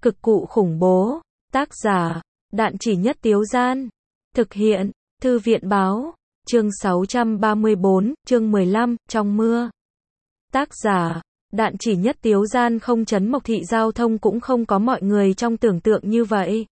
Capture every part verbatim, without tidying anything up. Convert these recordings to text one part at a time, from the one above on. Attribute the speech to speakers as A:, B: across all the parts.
A: Cực cụ khủng bố. Tác giả, Đạn Chỉ Nhất Tiếu Gian. Thực hiện, Thư viện báo. Chương sáu trăm ba mươi bốn, chương mười lăm, trong mưa. Tác giả, Đạn Chỉ Nhất Tiếu Gian. Không, Trấn Mộc Thị giao thông cũng không có mọi người trong tưởng tượng như vậy.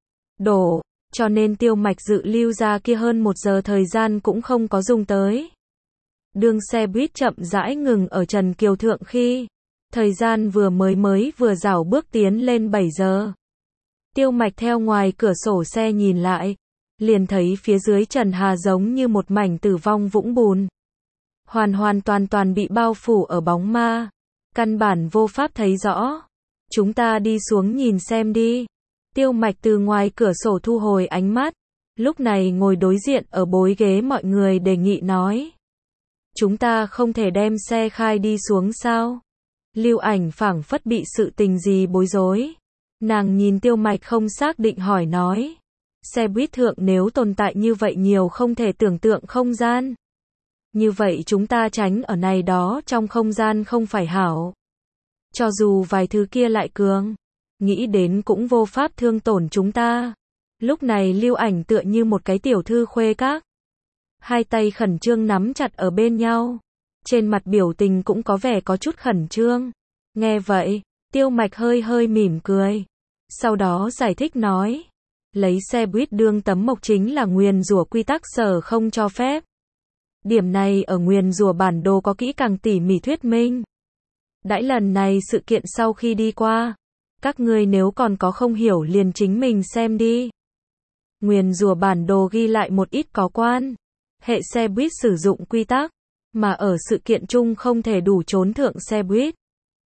A: Đổ, cho nên Tiêu Mạch dự lưu ra kia hơn một giờ thời gian cũng không có dùng tới. Đường xe buýt chậm rãi ngừng ở Trần Kiều Thượng khi thời gian vừa mới mới vừa rảo bước tiến lên bảy giờ. Tiêu Mạch theo ngoài cửa sổ xe nhìn lại, liền thấy phía dưới Trần Hà giống như một mảnh tử vong vũng bùn. Hoàn hoàn toàn toàn bị bao phủ ở bóng ma. Căn bản vô pháp thấy rõ. Chúng ta đi xuống nhìn xem đi. Tiêu Mạch từ ngoài cửa sổ thu hồi ánh mắt. Lúc này ngồi đối diện ở bối ghế mọi người đề nghị nói. Chúng ta không thể đem xe khai đi xuống sao? Lưu Ảnh phảng phất bị sự tình gì bối rối. Nàng nhìn Tiêu Mạch không xác định hỏi nói. Xe buýt thượng nếu tồn tại như vậy nhiều không thể tưởng tượng không gian. Như vậy chúng ta tránh ở này đó trong không gian không phải hảo. Cho dù vài thứ kia lại cường, nghĩ đến cũng vô pháp thương tổn chúng ta. Lúc này Lưu Ảnh tựa như một cái tiểu thư khuê các. Hai tay khẩn trương nắm chặt ở bên nhau. Trên mặt biểu tình cũng có vẻ có chút khẩn trương. Nghe vậy, Tiêu Mạch hơi hơi mỉm cười. Sau đó giải thích nói. Lấy xe buýt đương tấm mộc chính là nguyền rủa quy tắc sở không cho phép. Điểm này ở nguyền rủa bản đồ có kỹ càng tỉ mỉ thuyết minh. Đãi lần này sự kiện sau khi đi qua, các ngươi nếu còn có không hiểu liền chính mình xem đi. Nguyền rủa bản đồ ghi lại một ít có quan hệ xe buýt sử dụng quy tắc, mà ở sự kiện chung không thể đủ trốn thượng xe buýt.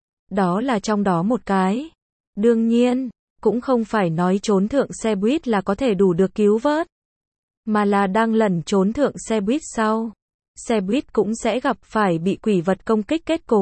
A: Đó là trong đó một cái. Đương nhiên, cũng không phải nói trốn thượng xe buýt là có thể đủ được cứu vớt, mà là đang lẩn trốn thượng xe buýt sau. Xe buýt cũng sẽ gặp phải bị quỷ vật công kích kết cục.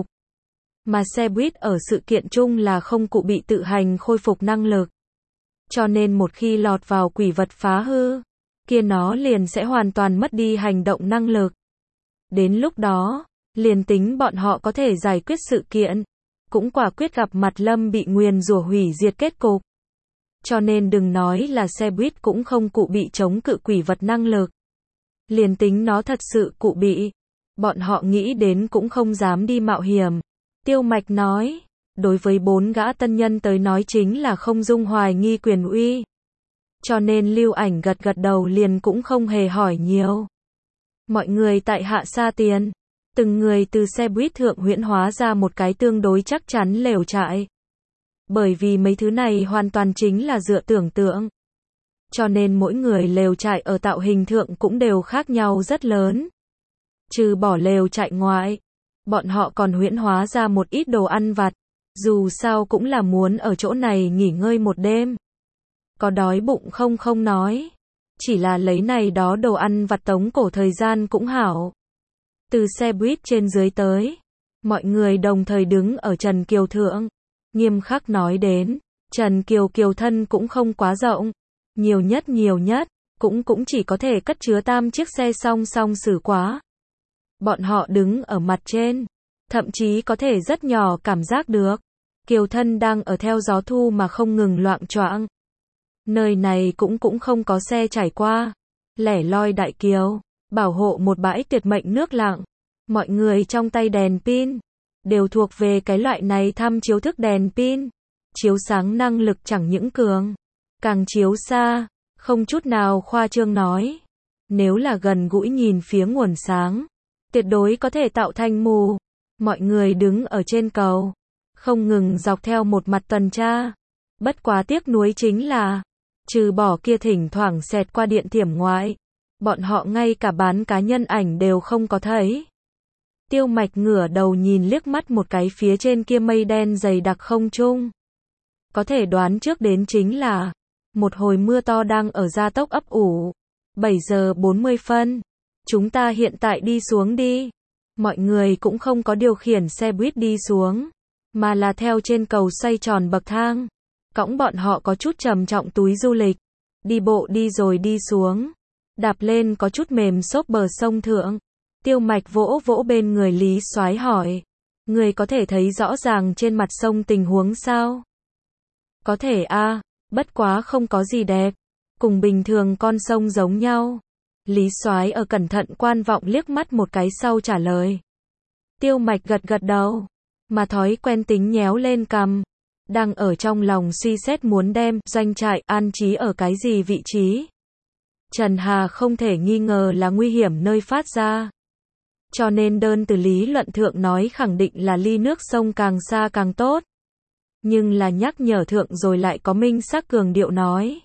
A: Mà xe buýt ở sự kiện chung là không cụ bị tự hành khôi phục năng lực. Cho nên một khi lọt vào quỷ vật phá hư, kia nó liền sẽ hoàn toàn mất đi hành động năng lực. Đến lúc đó, liền tính bọn họ có thể giải quyết sự kiện, cũng quả quyết gặp mặt lâm bị nguyền rủa hủy diệt kết cục. Cho nên đừng nói là xe buýt cũng không cụ bị chống cự quỷ vật năng lực. Liền tính nó thật sự cụ bị, bọn họ nghĩ đến cũng không dám đi mạo hiểm. Tiêu Mạch nói, đối với bốn gã tân nhân tới nói chính là không dung hoài nghi quyền uy. Cho nên Lưu Ảnh gật gật đầu liền cũng không hề hỏi nhiều. Mọi người tại hạ xa tiền, từng người từ xe buýt thượng huyễn hóa ra một cái tương đối chắc chắn lều trại. Bởi vì mấy thứ này hoàn toàn chính là dựa tưởng tượng. Cho nên mỗi người lều trại ở tạo hình thượng cũng đều khác nhau rất lớn. Trừ bỏ lều trại ngoại, bọn họ còn huyễn hóa ra một ít đồ ăn vặt. Dù sao cũng là muốn ở chỗ này nghỉ ngơi một đêm. Có đói bụng không không nói. Chỉ là lấy này đó đồ ăn vặt tống cổ thời gian cũng hảo. Từ xe buýt trên dưới tới, mọi người đồng thời đứng ở Trần Kiều Thượng. Nghiêm khắc nói đến, Trần Kiều Kiều thân cũng không quá rộng. Nhiều nhất nhiều nhất, cũng cũng chỉ có thể cất chứa tam chiếc xe song song xử quá. Bọn họ đứng ở mặt trên, thậm chí có thể rất nhỏ cảm giác được. Kiều thân đang ở theo gió thu mà không ngừng loạng choạng. Nơi này cũng cũng không có xe trải qua. Lẻ loi đại kiều, bảo hộ một bãi tuyệt mệnh nước lặng. Mọi người trong tay đèn pin, đều thuộc về cái loại này thăm chiếu thức đèn pin. Chiếu sáng năng lực chẳng những cường, càng chiếu xa, không chút nào khoa trương nói. Nếu là gần gũi nhìn phía nguồn sáng, tuyệt đối có thể tạo thành mù. Mọi người đứng ở trên cầu, không ngừng dọc theo một mặt tuần tra. Bất quá tiếc nuối chính là, trừ bỏ kia thỉnh thoảng xẹt qua điện thiểm ngoại, bọn họ ngay cả bán cá nhân ảnh đều không có thấy. Tiêu Mạch ngửa đầu nhìn liếc mắt một cái phía trên kia mây đen dày đặc không trung. Có thể đoán trước đến chính là, một hồi mưa to đang ở gia tốc ấp ủ. bảy giờ bốn mươi phân. Chúng ta hiện tại đi xuống đi. Mọi người cũng không có điều khiển xe buýt đi xuống, mà là theo trên cầu xoay tròn bậc thang. Cõng bọn họ có chút trầm trọng túi du lịch. Đi bộ đi rồi đi xuống. Đạp lên có chút mềm xốp bờ sông thượng. Tiêu Mạch vỗ vỗ bên người Lý Soái hỏi. Người có thể thấy rõ ràng trên mặt sông tình huống sao? Có thể a, bất quá không có gì đẹp. Cùng bình thường con sông giống nhau. Lý Soái ở cẩn thận quan vọng liếc mắt một cái sau trả lời. Tiêu Mạch gật gật đầu, mà thói quen tính nhéo lên cằm, đang ở trong lòng suy xét muốn đem doanh trại an trí ở cái gì vị trí. Trần Hà không thể nghi ngờ là nguy hiểm nơi phát ra. Cho nên đơn từ lý luận thượng nói khẳng định là ly nước sông càng xa càng tốt. Nhưng là nhắc nhở thượng rồi lại có minh xác cường điệu nói.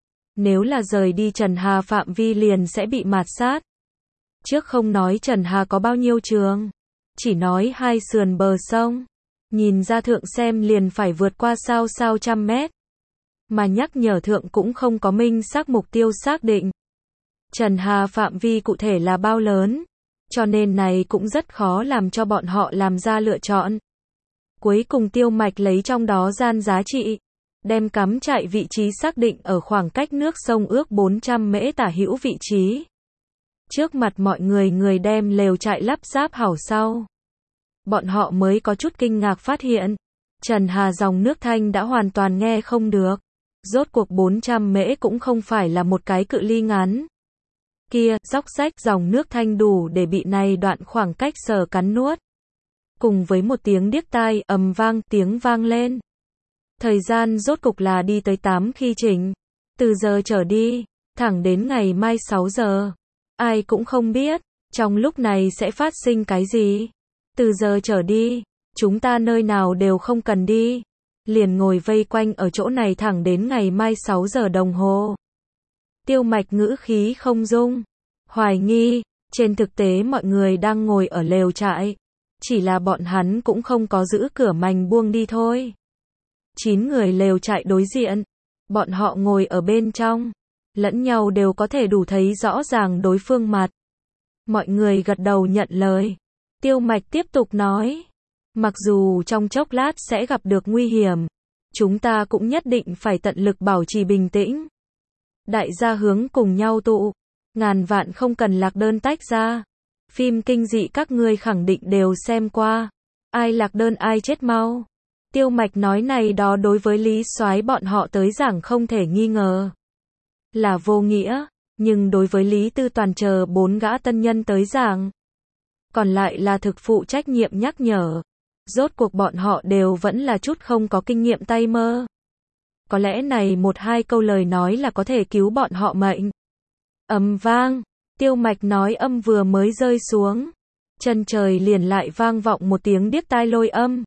A: Nếu là rời đi Trần Hà phạm vi liền sẽ bị mạt sát. Trước không nói Trần Hà có bao nhiêu trường, chỉ nói hai sườn bờ sông. Nhìn ra thượng xem liền phải vượt qua sao sao trăm mét. Mà nhắc nhở thượng cũng không có minh xác mục tiêu xác định. Trần Hà phạm vi cụ thể là bao lớn, cho nên này cũng rất khó làm cho bọn họ làm ra lựa chọn. Cuối cùng Tiêu Mạch lấy trong đó gian giá trị, đem cắm trại vị trí xác định ở khoảng cách nước sông ước bốn trăm mễ tả hữu vị trí. Trước mặt mọi người người đem lều trại lắp ráp hảo sau. Bọn họ mới có chút kinh ngạc phát hiện, Trần Hà dòng nước thanh đã hoàn toàn nghe không được. Rốt cuộc bốn trăm mễ cũng không phải là một cái cự ly ngắn. Kia, róc rách dòng nước thanh đủ để bị này đoạn khoảng cách sờ cắn nuốt. Cùng với một tiếng điếc tai ầm vang tiếng vang lên. Thời gian rốt cục là đi tới tám khi chỉnh. Từ giờ trở đi, thẳng đến ngày mai sáu giờ. Ai cũng không biết, trong lúc này sẽ phát sinh cái gì. Từ giờ trở đi, chúng ta nơi nào đều không cần đi. Liền ngồi vây quanh ở chỗ này thẳng đến ngày mai sáu giờ đồng hồ. Tiêu Mạch ngữ khí không dung, hoài nghi, trên thực tế mọi người đang ngồi ở lều trại. Chỉ là bọn hắn cũng không có giữ cửa mành buông đi thôi. Chín người lều trại đối diện, bọn họ ngồi ở bên trong, lẫn nhau đều có thể đủ thấy rõ ràng đối phương mặt. Mọi người gật đầu nhận lời. Tiêu Mạch tiếp tục nói, mặc dù trong chốc lát sẽ gặp được nguy hiểm, chúng ta cũng nhất định phải tận lực bảo trì bình tĩnh. Đại gia hướng cùng nhau tụ, ngàn vạn không cần lạc đơn tách ra. Phim kinh dị các ngươi khẳng định đều xem qua. Ai lạc đơn ai chết mau. Tiêu Mạch nói này đó đối với Lý Soái bọn họ tới giảng không thể nghi ngờ là vô nghĩa, nhưng đối với Lý Tư Toàn chờ bốn gã tân nhân tới giảng, còn lại là thực phụ trách nhiệm nhắc nhở. Rốt cuộc bọn họ đều vẫn là chút không có kinh nghiệm tay mơ. Có lẽ này một hai câu lời nói là có thể cứu bọn họ mệnh. Ầm vang, Tiêu Mạch nói âm vừa mới rơi xuống, chân trời liền lại vang vọng một tiếng điếc tai lôi âm.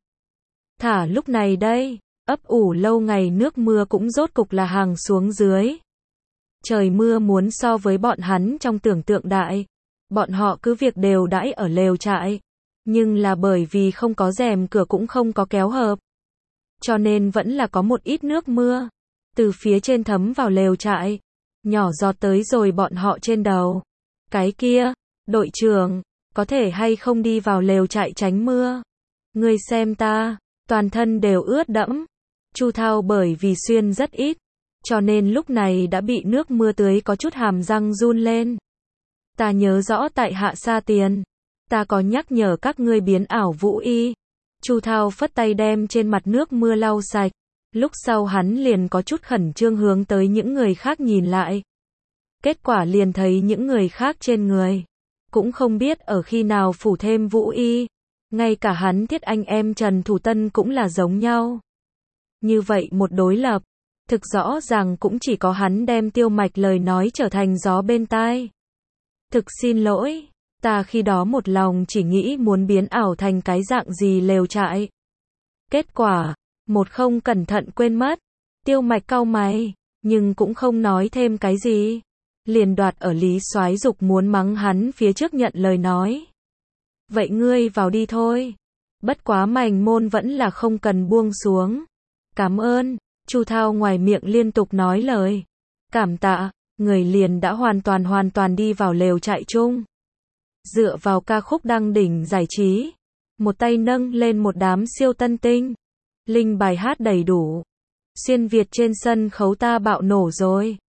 A: Thả lúc này đây, ấp ủ lâu ngày nước mưa cũng rốt cục là hàng xuống dưới. Trời mưa muốn so với bọn hắn trong tưởng tượng đại. Bọn họ cứ việc đều đãi ở lều trại, nhưng là bởi vì không có rèm cửa cũng không có kéo hợp. Cho nên vẫn là có một ít nước mưa từ phía trên thấm vào lều trại, nhỏ giọt tới rồi bọn họ trên đầu. Cái kia, đội trưởng, có thể hay không đi vào lều trại tránh mưa? Ngươi xem ta, toàn thân đều ướt đẫm. Chu Thao bởi vì xuyên rất ít, cho nên lúc này đã bị nước mưa tưới có chút hàm răng run lên. Ta nhớ rõ tại Hạ Sa Tiền, ta có nhắc nhở các ngươi biến ảo vũ y. Chu Thao phất tay đem trên mặt nước mưa lau sạch. Lúc sau hắn liền có chút khẩn trương hướng tới những người khác nhìn lại. Kết quả liền thấy những người khác trên người cũng không biết ở khi nào phủ thêm vũ y. Ngay cả hắn Thiết anh em Trần Thủ Tân cũng là giống nhau. Như vậy một đối lập, thực rõ ràng cũng chỉ có hắn đem Tiêu Mạch lời nói trở thành gió bên tai. Thực xin lỗi, ta khi đó một lòng chỉ nghĩ muốn biến ảo thành cái dạng gì lều trại. Kết quả, một không cẩn thận quên mất. Tiêu Mạch cau mày, nhưng cũng không nói thêm cái gì. Liền đoạt ở Lý Soái dục muốn mắng hắn phía trước nhận lời nói. Vậy ngươi vào đi thôi. Bất quá mành môn vẫn là không cần buông xuống. Cảm ơn. Chu Thao ngoài miệng liên tục nói lời cảm tạ, người liền đã hoàn toàn hoàn toàn đi vào lều trại chung. Dựa vào ca khúc đăng đỉnh giải trí, một tay nâng lên một đám siêu tân tinh. Linh bài hát đầy đủ. Xuyên Việt trên sân khấu ta bạo nổ rồi.